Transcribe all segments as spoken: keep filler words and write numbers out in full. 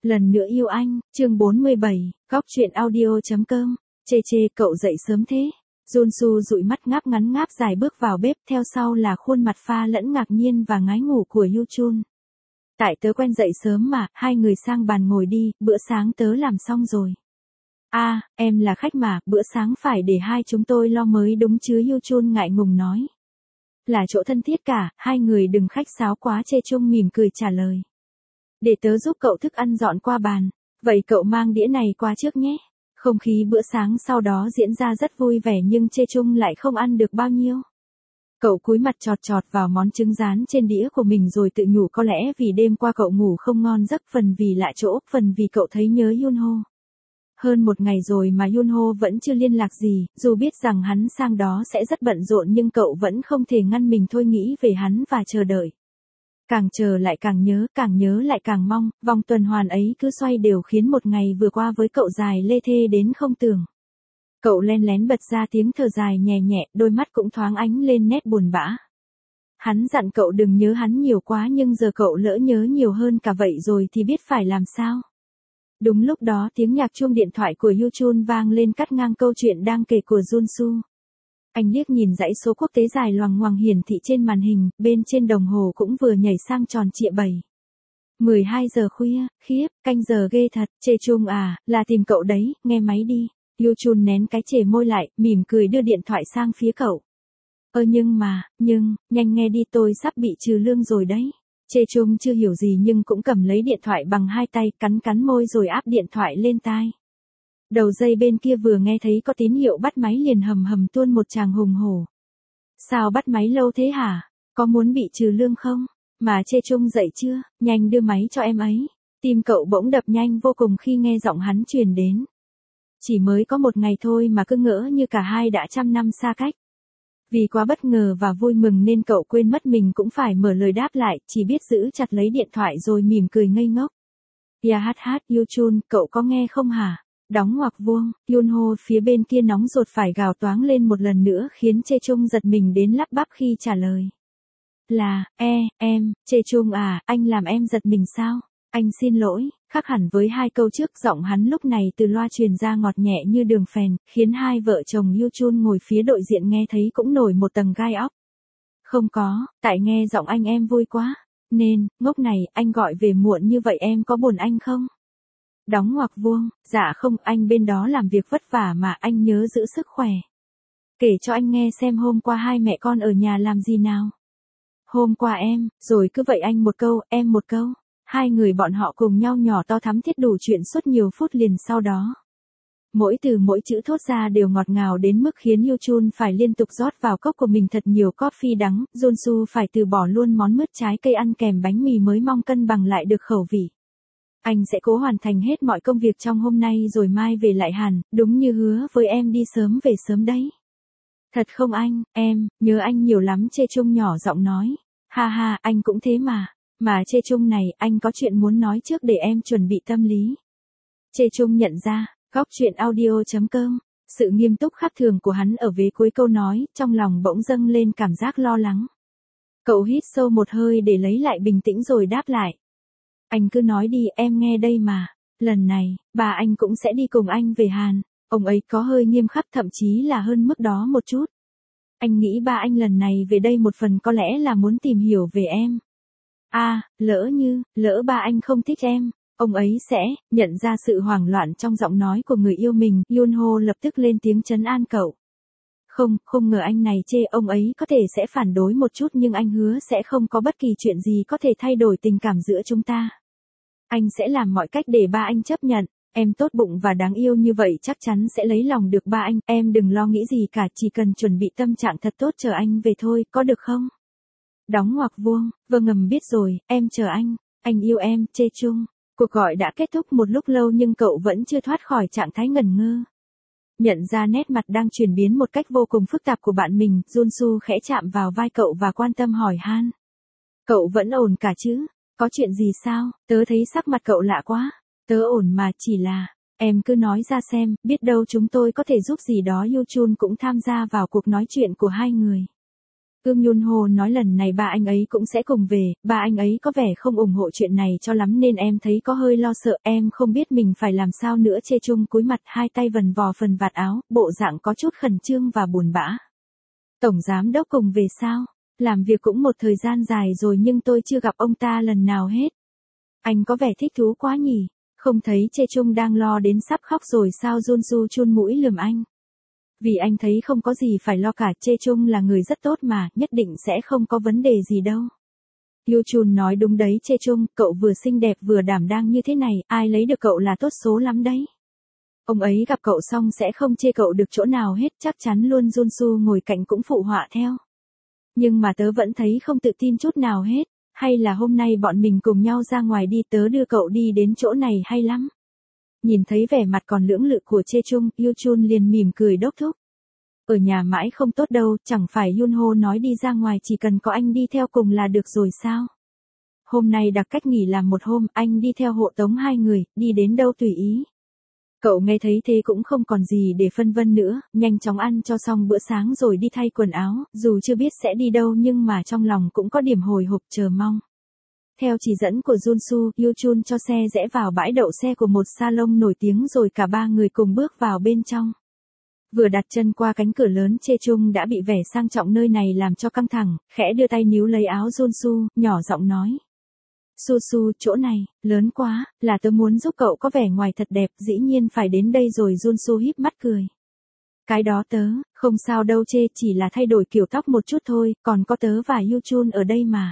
Lần nữa yêu anh, chương bốn mươi bảy, góc truyện audio.com, chê chê cậu dậy sớm thế. Junsu dụi mắt ngáp ngắn ngáp dài bước vào bếp, theo sau là khuôn mặt pha lẫn ngạc nhiên và ngái ngủ của Yuchun. Tại tớ quen dậy sớm mà, hai người sang bàn ngồi đi, bữa sáng tớ làm xong rồi. A, à, em là khách mà, bữa sáng phải để hai chúng tôi lo mới đúng chứ, Yuchun ngại ngùng nói. Là chỗ thân thiết cả, hai người đừng khách sáo quá, Chê Chung mỉm cười trả lời. Để tớ giúp cậu thức ăn dọn qua bàn, vậy cậu mang đĩa này qua trước nhé. Không khí bữa sáng sau đó diễn ra rất vui vẻ nhưng Chê Chung lại không ăn được bao nhiêu. Cậu cúi mặt chọt chọt vào món trứng rán trên đĩa của mình rồi tự nhủ có lẽ vì đêm qua cậu ngủ không ngon giấc, phần vì lạ chỗ, phần vì cậu thấy nhớ Yunho. Hơn một ngày rồi mà Yunho vẫn chưa liên lạc gì, dù biết rằng hắn sang đó sẽ rất bận rộn nhưng cậu vẫn không thể ngăn mình thôi nghĩ về hắn và chờ đợi. Càng chờ lại càng nhớ, càng nhớ lại càng mong, vòng tuần hoàn ấy cứ xoay đều khiến một ngày vừa qua với cậu dài lê thê đến không tưởng. Cậu len lén bật ra tiếng thở dài nhẹ nhẹ, đôi mắt cũng thoáng ánh lên nét buồn bã. Hắn dặn cậu đừng nhớ hắn nhiều quá nhưng giờ cậu lỡ nhớ nhiều hơn cả vậy rồi thì biết phải làm sao. Đúng lúc đó tiếng nhạc chuông điện thoại của Yuchun vang lên cắt ngang câu chuyện đang kể của Junsu. Anh liếc nhìn dãy số quốc tế dài loằng ngoằng hiển thị trên màn hình, bên trên đồng hồ cũng vừa nhảy sang tròn trịa bảy. mười hai giờ khuya, khiếp, canh giờ ghê thật, Chê Chung à, là tìm cậu đấy, nghe máy đi. Yuchun nén cái chề môi lại, mỉm cười đưa điện thoại sang phía cậu. Ơ nhưng mà, nhưng, nhanh nghe đi, tôi sắp bị trừ lương rồi đấy. Chê Chung chưa hiểu gì nhưng cũng cầm lấy điện thoại bằng hai tay, cắn cắn môi rồi áp điện thoại lên tai. Đầu dây bên kia vừa nghe thấy có tín hiệu bắt máy liền hầm hầm tuôn một tràng hùng hổ. Sao bắt máy lâu thế hả? Có muốn bị trừ lương không? Mà Chê Chung dậy chưa? Nhanh đưa máy cho em ấy. Tim cậu bỗng đập nhanh vô cùng khi nghe giọng hắn truyền đến. Chỉ mới có một ngày thôi mà cứ ngỡ như cả hai đã trăm năm xa cách. Vì quá bất ngờ và vui mừng nên cậu quên mất mình cũng phải mở lời đáp lại, chỉ biết giữ chặt lấy điện thoại rồi mỉm cười ngây ngốc. Ya hát hát, Yuchun, cậu có nghe không hả? Đóng ngoặc vuông, Yunho phía bên kia nóng ruột phải gào toáng lên một lần nữa khiến Chê Chung giật mình đến lắp bắp khi trả lời. Là, e, em, Chê Chung à, anh làm em giật mình sao? Anh xin lỗi, khác hẳn với hai câu trước, giọng hắn lúc này từ loa truyền ra ngọt nhẹ như đường phèn, khiến hai vợ chồng Yuchun ngồi phía đối diện nghe thấy cũng nổi một tầng gai óc. Không có, tại nghe giọng anh em vui quá, nên, ngốc này, anh gọi về muộn như vậy em có buồn anh không? Đóng ngoặc vuông, dạ không, anh bên đó làm việc vất vả mà, anh nhớ giữ sức khỏe. Kể cho anh nghe xem hôm qua hai mẹ con ở nhà làm gì nào. Hôm qua em, rồi cứ vậy anh một câu, em một câu. Hai người bọn họ cùng nhau nhỏ to thắm thiết đủ chuyện suốt nhiều phút liền sau đó. Mỗi từ mỗi chữ thốt ra đều ngọt ngào đến mức khiến Yuchun phải liên tục rót vào cốc của mình thật nhiều coffee đắng, Junsu phải từ bỏ luôn món mứt trái cây ăn kèm bánh mì mới mong cân bằng lại được khẩu vị. Anh sẽ cố hoàn thành hết mọi công việc trong hôm nay rồi mai về lại Hàn, đúng như hứa với em đi sớm về sớm đấy. Thật không anh, em, nhớ anh nhiều lắm, Chê Chung nhỏ giọng nói. Ha ha, anh cũng thế mà. Mà Chê Chung này, anh có chuyện muốn nói trước để em chuẩn bị tâm lý. Chê Chung nhận ra, góc truyện audio.com, sự nghiêm túc khác thường của hắn ở vế cuối câu nói, trong lòng bỗng dâng lên cảm giác lo lắng. Cậu hít sâu một hơi để lấy lại bình tĩnh rồi đáp lại. Anh cứ nói đi, em nghe đây mà. Lần này, bà anh cũng sẽ đi cùng anh về Hàn. Ông ấy có hơi nghiêm khắc, thậm chí là hơn mức đó một chút. Anh nghĩ ba anh lần này về đây một phần có lẽ là muốn tìm hiểu về em. À, lỡ như, lỡ ba anh không thích em, ông ấy sẽ, nhận ra sự hoảng loạn trong giọng nói của người yêu mình, Yunho lập tức lên tiếng trấn an cậu. Không, không ngờ anh này chê, ông ấy có thể sẽ phản đối một chút nhưng anh hứa sẽ không có bất kỳ chuyện gì có thể thay đổi tình cảm giữa chúng ta. Anh sẽ làm mọi cách để ba anh chấp nhận, em tốt bụng và đáng yêu như vậy chắc chắn sẽ lấy lòng được ba anh, em đừng lo nghĩ gì cả, chỉ cần chuẩn bị tâm trạng thật tốt chờ anh về thôi, có được không? Đóng ngoặc vuông, vâng ngầm biết rồi, em chờ anh, anh yêu em, Chê Chung. Cuộc gọi đã kết thúc một lúc lâu nhưng cậu vẫn chưa thoát khỏi trạng thái ngẩn ngơ. Nhận ra nét mặt đang chuyển biến một cách vô cùng phức tạp của bạn mình, Junsu khẽ chạm vào vai cậu và quan tâm hỏi han. Cậu vẫn ổn cả chứ? Có chuyện gì sao? Tớ thấy sắc mặt cậu lạ quá. Tớ ổn mà, chỉ là, em cứ nói ra xem, biết đâu chúng tôi có thể giúp gì đó. Yuchun cũng tham gia vào cuộc nói chuyện của hai người. Ưm Yunho nói lần này ba anh ấy cũng sẽ cùng về, ba anh ấy có vẻ không ủng hộ chuyện này cho lắm nên em thấy có hơi lo sợ, em không biết mình phải làm sao nữa. Chê Chung cúi mặt hai tay vần vò phần vạt áo, bộ dạng có chút khẩn trương và buồn bã. Tổng giám đốc cùng về sao? Làm việc cũng một thời gian dài rồi nhưng tôi chưa gặp ông ta lần nào hết. Anh có vẻ thích thú quá nhỉ? Không thấy Chê Chung đang lo đến sắp khóc rồi sao? Junsu chun mũi lườm anh. Vì anh thấy không có gì phải lo cả, Chê Chung là người rất tốt mà, nhất định sẽ không có vấn đề gì đâu. Yu Chun nói đúng đấy Chê Chung, cậu vừa xinh đẹp vừa đảm đang như thế này, ai lấy được cậu là tốt số lắm đấy. Ông ấy gặp cậu xong sẽ không chê cậu được chỗ nào hết, chắc chắn luôn. Junsu ngồi cạnh cũng phụ họa theo. Nhưng mà tớ vẫn thấy không tự tin chút nào hết, hay là hôm nay bọn mình cùng nhau ra ngoài đi, tớ đưa cậu đi đến chỗ này hay lắm. Nhìn thấy vẻ mặt còn lưỡng lự của Chê Chung, Yu Chun liền mỉm cười đốc thúc. Ở nhà mãi không tốt đâu, chẳng phải Yunho nói đi ra ngoài chỉ cần có anh đi theo cùng là được rồi sao? Hôm nay đặc cách nghỉ làm một hôm, anh đi theo hộ tống hai người, đi đến đâu tùy ý. Cậu nghe thấy thế cũng không còn gì để phân vân nữa, nhanh chóng ăn cho xong bữa sáng rồi đi thay quần áo, dù chưa biết sẽ đi đâu nhưng mà trong lòng cũng có điểm hồi hộp chờ mong. Theo chỉ dẫn của Junsu, Yu Chun cho xe rẽ vào bãi đậu xe của một salon nổi tiếng rồi cả ba người cùng bước vào bên trong. Vừa đặt chân qua cánh cửa lớn, Chê Chung đã bị vẻ sang trọng nơi này làm cho căng thẳng, khẽ đưa tay níu lấy áo Junsu, nhỏ giọng nói. Su Su, chỗ này, lớn quá, là tớ muốn giúp cậu có vẻ ngoài thật đẹp, dĩ nhiên phải đến đây rồi. Junsu híp mắt cười. Cái đó tớ, không sao đâu Chê, chỉ là thay đổi kiểu tóc một chút thôi, còn có tớ và Yu Chun ở đây mà.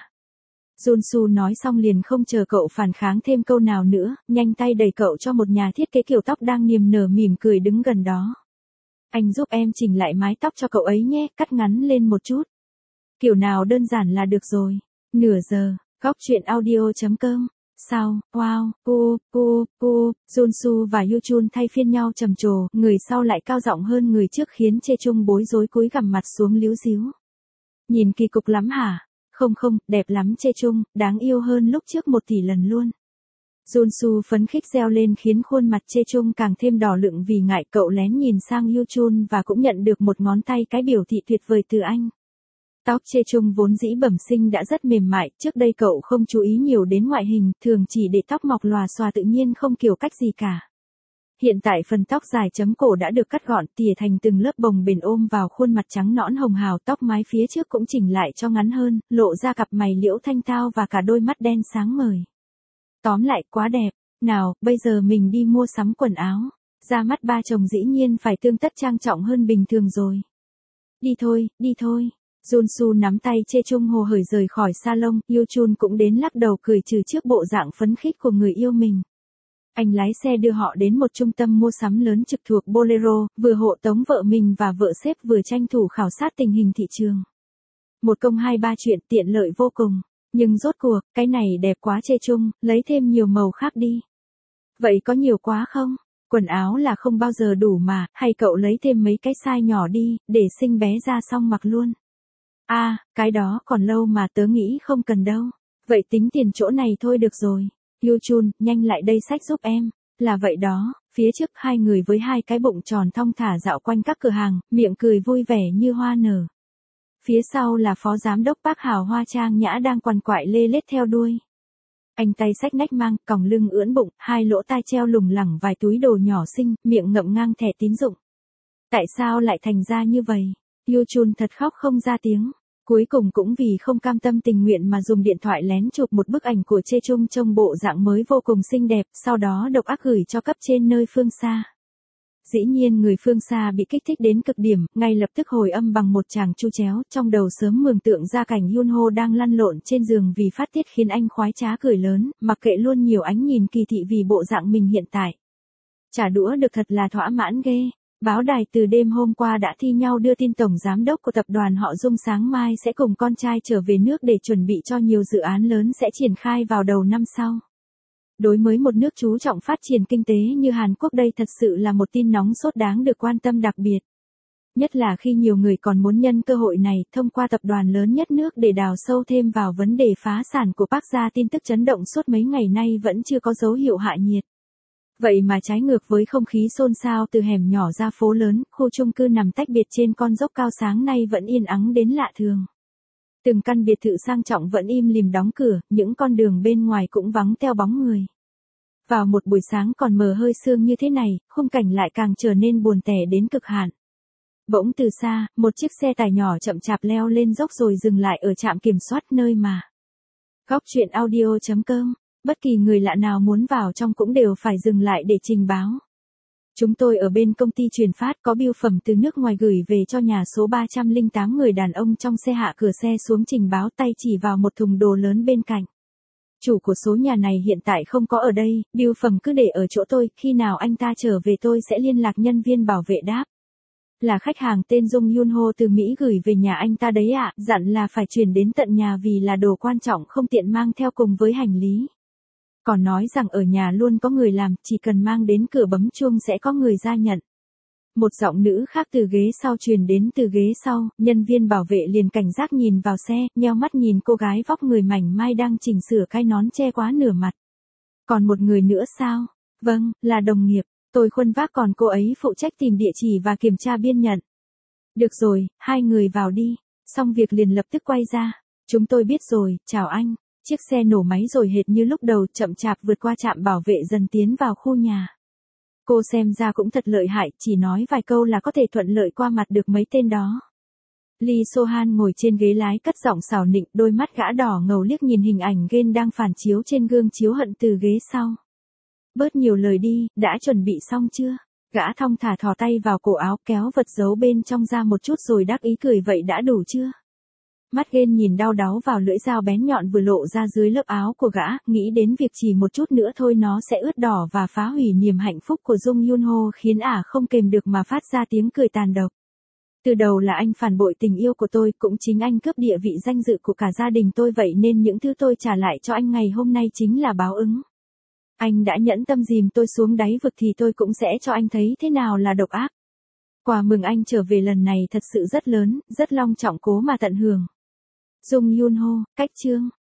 Junsu nói xong liền không chờ cậu phản kháng thêm câu nào nữa, nhanh tay đẩy cậu cho một nhà thiết kế kiểu tóc đang niềm nở mỉm cười đứng gần đó. Anh giúp em chỉnh lại mái tóc cho cậu ấy nhé, cắt ngắn lên một chút. Kiểu nào đơn giản là được rồi. Nửa giờ, góc truyện audio chấm com. Sau, wow, pu, pu, pu, Junsu và Yu Chun thay phiên nhau trầm trồ, người sau lại cao giọng hơn người trước khiến Chê Chung bối rối cúi gằm mặt xuống líu díu. Nhìn kỳ cục lắm hả? Không không, đẹp lắm Chê Chung, đáng yêu hơn lúc trước một tỷ lần luôn. Junsu phấn khích reo lên khiến khuôn mặt Chê Chung càng thêm đỏ lựng vì ngại. Cậu lén nhìn sang Yu Chun và cũng nhận được một ngón tay cái biểu thị tuyệt vời từ anh. Tóc Chê Chung vốn dĩ bẩm sinh đã rất mềm mại, trước đây cậu không chú ý nhiều đến ngoại hình, thường chỉ để tóc mọc lòa xòa tự nhiên không kiểu cách gì cả. Hiện tại phần tóc dài chấm cổ đã được cắt gọn, tỉa thành từng lớp bồng bềnh ôm vào khuôn mặt trắng nõn hồng hào, tóc mái phía trước cũng chỉnh lại cho ngắn hơn, lộ ra cặp mày liễu thanh tao và cả đôi mắt đen sáng ngời. Tóm lại quá đẹp, nào, bây giờ mình đi mua sắm quần áo. Ra mắt ba chồng dĩ nhiên phải tươm tất trang trọng hơn bình thường rồi. Đi thôi, đi thôi. Junsu nắm tay Chê Chung hồ hởi rời khỏi salon, Yu Chun cũng đến lắc đầu cười trừ trước bộ dạng phấn khích của người yêu mình. Anh lái xe đưa họ đến một trung tâm mua sắm lớn trực thuộc Bolero, vừa hộ tống vợ mình và vợ sếp vừa tranh thủ khảo sát tình hình thị trường. Một công hai ba chuyện tiện lợi vô cùng. Nhưng rốt cuộc, cái này đẹp quá Chê Chung, lấy thêm nhiều màu khác đi. Vậy có nhiều quá không? Quần áo là không bao giờ đủ mà, hay cậu lấy thêm mấy cái size nhỏ đi, để xinh bé ra xong mặc luôn. À, cái đó còn lâu mà tớ nghĩ không cần đâu. Vậy tính tiền chỗ này thôi được rồi. Yu Chun, nhanh lại đây xách giúp em. Là vậy đó, phía trước hai người với hai cái bụng tròn thong thả dạo quanh các cửa hàng, miệng cười vui vẻ như hoa nở. Phía sau là phó giám đốc Park Hào Hoa trang nhã đang quằn quại lê lết theo đuôi. Anh tay xách nách mang, còng lưng ưỡn bụng, hai lỗ tai treo lủng lẳng vài túi đồ nhỏ xinh, miệng ngậm ngang thẻ tín dụng. Tại sao lại thành ra như vậy? Yu Chun thật khóc không ra tiếng. Cuối cùng cũng vì không cam tâm tình nguyện mà dùng điện thoại lén chụp một bức ảnh của Chê Chung trông bộ dạng mới vô cùng xinh đẹp, sau đó độc ác gửi cho cấp trên nơi phương xa. Dĩ nhiên người phương xa bị kích thích đến cực điểm, ngay lập tức hồi âm bằng một tràng chu chéo, trong đầu sớm mường tượng ra cảnh Yunho đang lăn lộn trên giường vì phát tiết khiến anh khoái trá cười lớn, mặc kệ luôn nhiều ánh nhìn kỳ thị vì bộ dạng mình hiện tại. Trả đũa được thật là thỏa mãn ghê. Báo đài từ đêm hôm qua đã thi nhau đưa tin tổng giám đốc của tập đoàn họ Dung sáng mai sẽ cùng con trai trở về nước để chuẩn bị cho nhiều dự án lớn sẽ triển khai vào đầu năm sau. Đối với một nước chú trọng phát triển kinh tế như Hàn Quốc đây thật sự là một tin nóng sốt đáng được quan tâm đặc biệt. Nhất là khi nhiều người còn muốn nhân cơ hội này thông qua tập đoàn lớn nhất nước để đào sâu thêm vào vấn đề phá sản của Park gia. Tin tức chấn động suốt mấy ngày nay vẫn chưa có dấu hiệu hạ nhiệt. Vậy mà trái ngược với không khí xôn xao từ hẻm nhỏ ra phố lớn, khu chung cư nằm tách biệt trên con dốc cao sáng nay vẫn yên ắng đến lạ thường. Từng căn biệt thự sang trọng vẫn im lìm đóng cửa, những con đường bên ngoài cũng vắng teo bóng người. Vào một buổi sáng còn mờ hơi sương như thế này, khung cảnh lại càng trở nên buồn tẻ đến cực hạn. Bỗng từ xa, một chiếc xe tải nhỏ chậm chạp leo lên dốc rồi dừng lại ở trạm kiểm soát nơi mà. Góc truyện audio chấm com, bất kỳ người lạ nào muốn vào trong cũng đều phải dừng lại để trình báo. Chúng tôi ở bên công ty truyền phát có bưu phẩm từ nước ngoài gửi về cho nhà số ba trăm lẻ tám, người đàn ông trong xe hạ cửa xe xuống trình báo, tay chỉ vào một thùng đồ lớn bên cạnh. Chủ của số nhà này hiện tại không có ở đây, bưu phẩm cứ để ở chỗ tôi, khi nào anh ta trở về tôi sẽ liên lạc. Nhân viên bảo vệ đáp. Là khách hàng tên Jung Yunho từ Mỹ gửi về nhà anh ta đấy ạ, dặn là phải chuyển đến tận nhà vì là đồ quan trọng không tiện mang theo cùng với hành lý. Còn nói rằng ở nhà luôn có người làm, chỉ cần mang đến cửa bấm chuông sẽ có người ra nhận. Một giọng nữ khác từ ghế sau truyền đến từ ghế sau, nhân viên bảo vệ liền cảnh giác nhìn vào xe, nheo mắt nhìn cô gái vóc người mảnh mai đang chỉnh sửa cái nón che quá nửa mặt. Còn một người nữa sao? Vâng, là đồng nghiệp, tôi khuân vác, còn cô ấy phụ trách tìm địa chỉ và kiểm tra biên nhận. Được rồi, hai người vào đi. Xong việc liền lập tức quay ra. Chúng tôi biết rồi, chào anh. Chiếc xe nổ máy rồi hệt như lúc đầu, chậm chạp vượt qua trạm bảo vệ dần tiến vào khu nhà. Cô xem ra cũng thật lợi hại, chỉ nói vài câu là có thể thuận lợi qua mặt được mấy tên đó. Lee Sohan ngồi trên ghế lái cất giọng xảo nịnh, đôi mắt gã đỏ ngầu liếc nhìn hình ảnh ghen đang phản chiếu trên gương chiếu hận từ ghế sau. Bớt nhiều lời đi, đã chuẩn bị xong chưa? Gã thong thả thò tay vào cổ áo, kéo vật giấu bên trong ra một chút rồi đắc ý cười, vậy đã đủ chưa? Mắt ghen nhìn đau đáu vào lưỡi dao bén nhọn vừa lộ ra dưới lớp áo của gã, nghĩ đến việc chỉ một chút nữa thôi nó sẽ ướt đỏ và phá hủy niềm hạnh phúc của Jung Yunho, khiến ả không kềm được mà phát ra tiếng cười tàn độc. Từ đầu là anh phản bội tình yêu của tôi, cũng chính anh cướp địa vị danh dự của cả gia đình tôi, vậy nên những thứ tôi trả lại cho anh ngày hôm nay chính là báo ứng. Anh đã nhẫn tâm dìm tôi xuống đáy vực thì tôi cũng sẽ cho anh thấy thế nào là độc ác. Quà mừng anh trở về lần này thật sự rất lớn, rất long trọng, cố mà tận hưởng. Jung Yunho, cách chương.